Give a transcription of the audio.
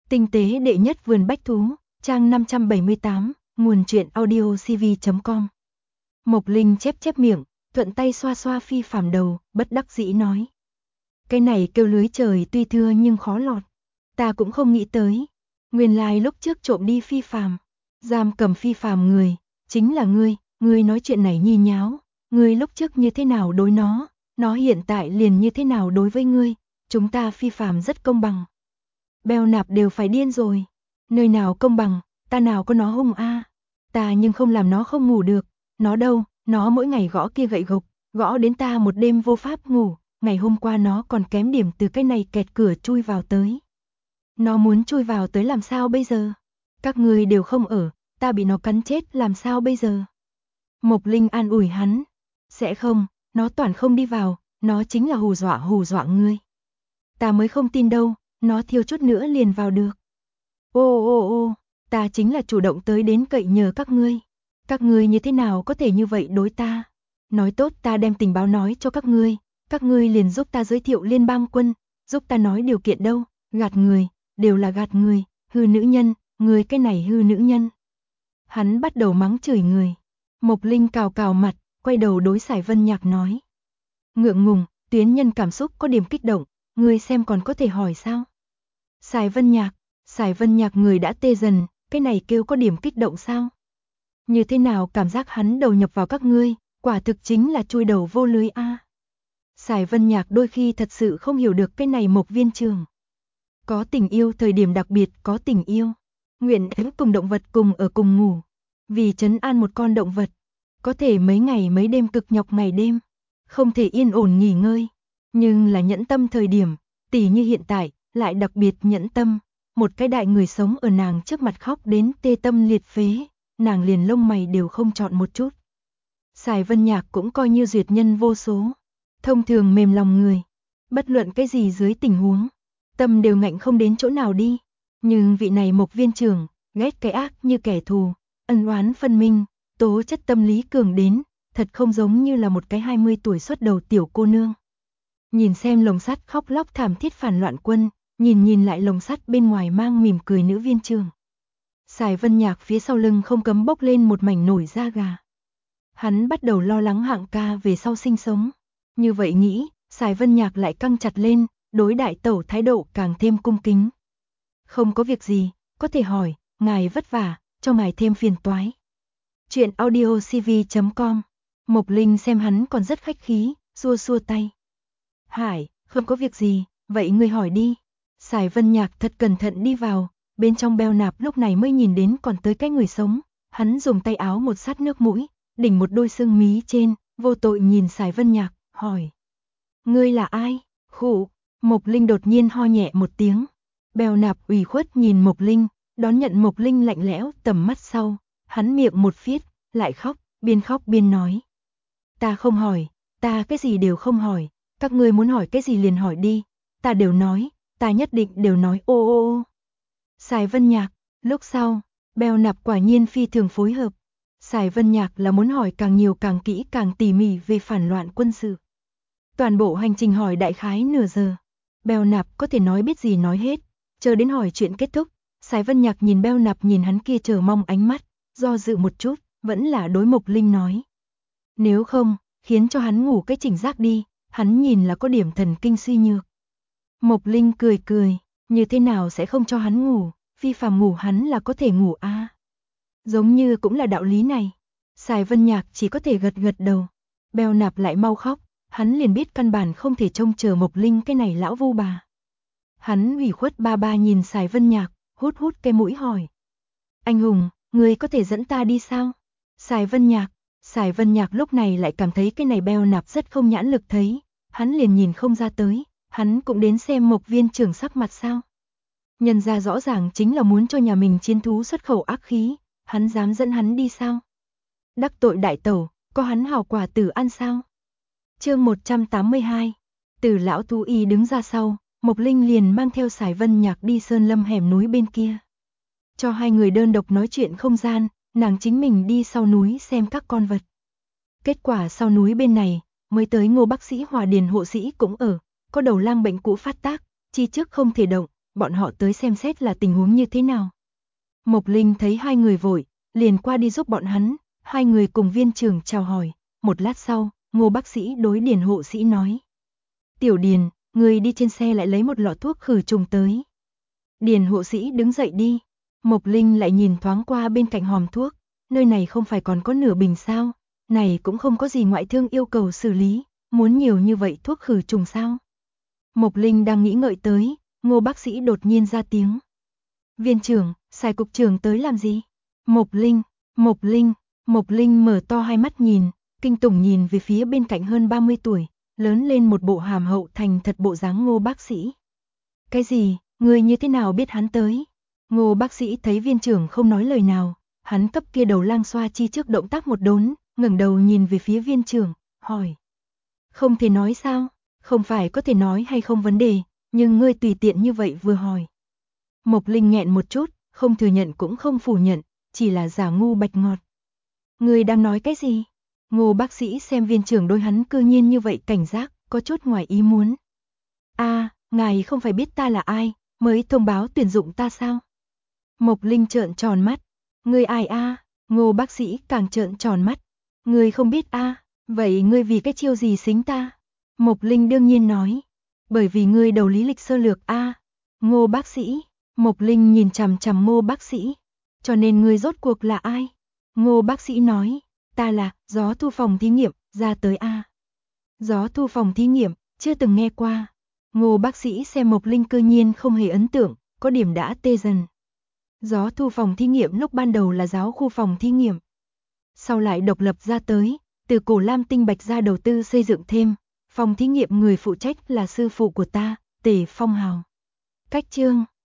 Tinh tế đệ nhất vườn bách thú, trang 578, nguồn truyện audiocv.com. Mộc Linh chép chép miệng, thuận tay xoa xoa Phi Phàm đầu, bất đắc dĩ nói. Cái này kêu lưới trời tuy thưa nhưng khó lọt. Ta cũng không nghĩ tới. Nguyên lai lúc trước trộm đi Phi Phàm, giam cầm Phi Phàm người, chính là ngươi nói chuyện này nhi nháo. Ngươi lúc trước như thế nào đối nó hiện tại liền như thế nào đối với ngươi. Chúng ta Phi Phàm rất công bằng. Beo nạp đều phải điên rồi. Nơi nào công bằng, ta nào có nó hung a. Ta nhưng không làm nó không ngủ được. Nó đâu, nó mỗi ngày gõ kia gậy gộc, gõ đến ta một đêm vô pháp ngủ. Ngày hôm qua nó còn kém điểm từ cái này kẹt cửa chui vào tới. Nó muốn chui vào tới làm sao bây giờ? Các ngươi đều không ở, ta bị nó cắn chết làm sao bây giờ? Mộc Linh an ủi hắn. Sẽ không, nó toàn không đi vào, nó chính là hù dọa ngươi. Ta mới không tin đâu, nó thiếu chút nữa liền vào được. Ô, ta chính là chủ động tới đến cậy nhờ các ngươi. Các ngươi như thế nào có thể như vậy đối ta? Nói tốt ta đem tình báo nói cho các ngươi liền giúp ta giới thiệu liên bang quân, giúp ta nói điều kiện đâu, gạt người, đều là gạt người, hư nữ nhân, người cái này hư nữ nhân. Hắn bắt đầu mắng chửi người. Mộc Linh cào mặt, quay đầu đối Sải Vân Nhạc nói. Ngượng ngùng, Tuyến Nhân cảm xúc có điểm kích động, ngươi xem còn có thể hỏi sao? Sải Vân Nhạc người đã tê dần, cái này kêu có điểm kích động sao? Như thế nào cảm giác hắn đầu nhập vào các ngươi, quả thực chính là chui đầu vô lưới a. Sải Vân Nhạc đôi khi thật sự không hiểu được cái này Mộc viên trưởng. Có tình yêu thời điểm đặc biệt có tình yêu. Nguyện cùng động vật cùng ở cùng ngủ. Vì trấn an một con động vật. Có thể mấy ngày mấy đêm cực nhọc ngày đêm. Không thể yên ổn nghỉ ngơi. Nhưng là nhẫn tâm thời điểm, tỉ như hiện tại, lại đặc biệt nhẫn tâm. Một cái đại người sống ở nàng trước mặt khóc đến tê tâm liệt phế. Nàng liền lông mày đều không chọn một chút. Sải Vân Nhạc cũng coi như duyệt nhân vô số. Thông thường mềm lòng người. Bất luận cái gì dưới tình huống. Tâm đều ngạnh không đến chỗ nào đi. Nhưng vị này Mộc viên trưởng, ghét cái ác như kẻ thù, ân oán phân minh, tố chất tâm lý cường đến, thật không giống như là một cái 20 tuổi xuất đầu tiểu cô nương. Nhìn xem lồng sắt khóc lóc thảm thiết phản loạn quân, nhìn lại lồng sắt bên ngoài mang mỉm cười nữ viên trưởng. Sải Vân Nhạc phía sau lưng không cấm bốc lên một mảnh nổi da gà. Hắn bắt đầu lo lắng Hạng ca về sau sinh sống. Như vậy nghĩ, Sải Vân Nhạc lại căng chặt lên, đối đại tẩu thái độ càng thêm cung kính. Không có việc gì, có thể hỏi, ngài vất vả, cho ngài thêm phiền toái. Chuyện audiocv.com. Mộc Linh xem hắn còn rất khách khí, xua tay. Hải, không có việc gì, vậy ngươi hỏi đi. Sải Vân Nhạc thật cẩn thận đi vào, bên trong beo nạp lúc này mới nhìn đến còn tới cái người sống. Hắn dùng tay áo một sát nước mũi, đỉnh một đôi sưng mí trên, vô tội nhìn Sải Vân Nhạc, hỏi. Ngươi là ai? Khụ, Mộc Linh đột nhiên ho nhẹ một tiếng. Beo nạp ủy khuất nhìn Mộc Linh, đón nhận Mộc Linh lạnh lẽo tầm mắt sau, hắn miệng một phiết, lại khóc biên nói. Ta không hỏi, ta cái gì đều không hỏi, các ngươi muốn hỏi cái gì liền hỏi đi, ta đều nói, ta nhất định đều nói ô. Sải Vân Nhạc, lúc sau, beo nạp quả nhiên phi thường phối hợp. Sải Vân Nhạc là muốn hỏi càng nhiều càng kỹ càng tỉ mỉ về phản loạn quân sự. Toàn bộ hành trình hỏi đại khái nửa giờ. Beo nạp có thể nói biết gì nói hết. Chờ đến hỏi chuyện kết thúc, Sải Vân Nhạc nhìn beo nạp nhìn hắn kia chờ mong ánh mắt, do dự một chút, vẫn là đối Mộc Linh nói. Nếu không, khiến cho hắn ngủ cái chỉnh giác đi, hắn nhìn là có điểm thần kinh suy nhược. Mộc Linh cười, như thế nào sẽ không cho hắn ngủ, Phi Phàm ngủ hắn là có thể ngủ a. Giống như cũng là đạo lý này. Sải Vân Nhạc chỉ có thể gật đầu. Beo nạp lại mau khóc, hắn liền biết căn bản không thể trông chờ Mộc Linh cái này lão vu bà. Hắn ủy khuất ba nhìn Sải Vân Nhạc, hút cái mũi hỏi. Anh hùng, người có thể dẫn ta đi sao? Sải Vân Nhạc lúc này lại cảm thấy cái này beo nạp rất không nhãn lực thấy. Hắn liền nhìn không ra tới, hắn cũng đến xem Mộc viên trưởng sắc mặt sao. Nhân ra rõ ràng chính là muốn cho nhà mình chiến thú xuất khẩu ác khí, hắn dám dẫn hắn đi sao? Đắc tội đại tẩu, có hắn hảo quả tử ăn sao? Chương 182. Từ lão thú y đứng ra sau, Mộc Linh liền mang theo Sải Vân Nhạc đi sơn lâm hẻm núi bên kia. Cho hai người đơn độc nói chuyện không gian, nàng chính mình đi sau núi xem các con vật. Kết quả sau núi bên này, mới tới Ngô bác sĩ Hòa Điền hộ sĩ cũng ở, có đầu lang bệnh cũ phát tác, chi trước không thể động, bọn họ tới xem xét là tình huống như thế nào. Mộc Linh thấy hai người vội, liền qua đi giúp bọn hắn, hai người cùng viên trưởng chào hỏi, một lát sau, Ngô bác sĩ đối Điền hộ sĩ nói. Tiểu Điền, người đi trên xe lại lấy một lọ thuốc khử trùng tới. Điền hộ sĩ đứng dậy đi, Mộc Linh lại nhìn thoáng qua bên cạnh hòm thuốc, nơi này không phải còn có nửa bình sao, này cũng không có gì ngoại thương yêu cầu xử lý, muốn nhiều như vậy thuốc khử trùng sao. Mộc Linh đang nghĩ ngợi tới, Ngô bác sĩ đột nhiên ra tiếng. Viên trưởng, Sài cục trưởng tới làm gì? Mộc Linh mở to hai mắt nhìn, kinh tủng nhìn về phía bên cạnh hơn 30 tuổi, lớn lên một bộ hàm hậu thành thật bộ dáng Ngô bác sĩ. Cái gì, người như thế nào biết hắn tới? Ngô bác sĩ thấy viên trưởng không nói lời nào, hắn cấp kia đầu lang xoa chi trước động tác một đốn, ngẩng đầu nhìn về phía viên trưởng, hỏi. Không thể nói sao? Không phải có thể nói hay không vấn đề, nhưng ngươi tùy tiện như vậy vừa hỏi. Mộc Linh nghẹn một chút, không thừa nhận cũng không phủ nhận, chỉ là giả ngu bạch ngọt. Ngươi đang nói cái gì? Ngô bác sĩ xem viên trưởng đối hắn cư nhiên như vậy cảnh giác, có chút ngoài ý muốn. Ngài không phải biết ta là ai, mới thông báo tuyển dụng ta sao? Mộc Linh trợn tròn mắt. Ngươi ai a? Ngô bác sĩ càng trợn tròn mắt. Ngươi không biết a? Vậy ngươi vì cái chiêu gì xính ta? Mộc Linh đương nhiên nói. Bởi vì ngươi đầu lý lịch sơ lược a. Ngô bác sĩ. Mộc Linh nhìn chằm chằm Ngô bác sĩ. Cho nên ngươi rốt cuộc là ai? Ngô bác sĩ nói. Ta là gió thu phòng thí nghiệm, ra tới a. Gió thu phòng thí nghiệm, chưa từng nghe qua. Ngô bác sĩ xem Mộc Linh cư nhiên không hề ấn tượng, có điểm đã tê dần. Gió thu phòng thí nghiệm lúc ban đầu là giáo khu phòng thí nghiệm. Sau lại độc lập ra tới, từ cổ Lam Tinh Bạch ra đầu tư xây dựng thêm, phòng thí nghiệm người phụ trách là sư phụ của ta, Tề Phong Hào. Cách chương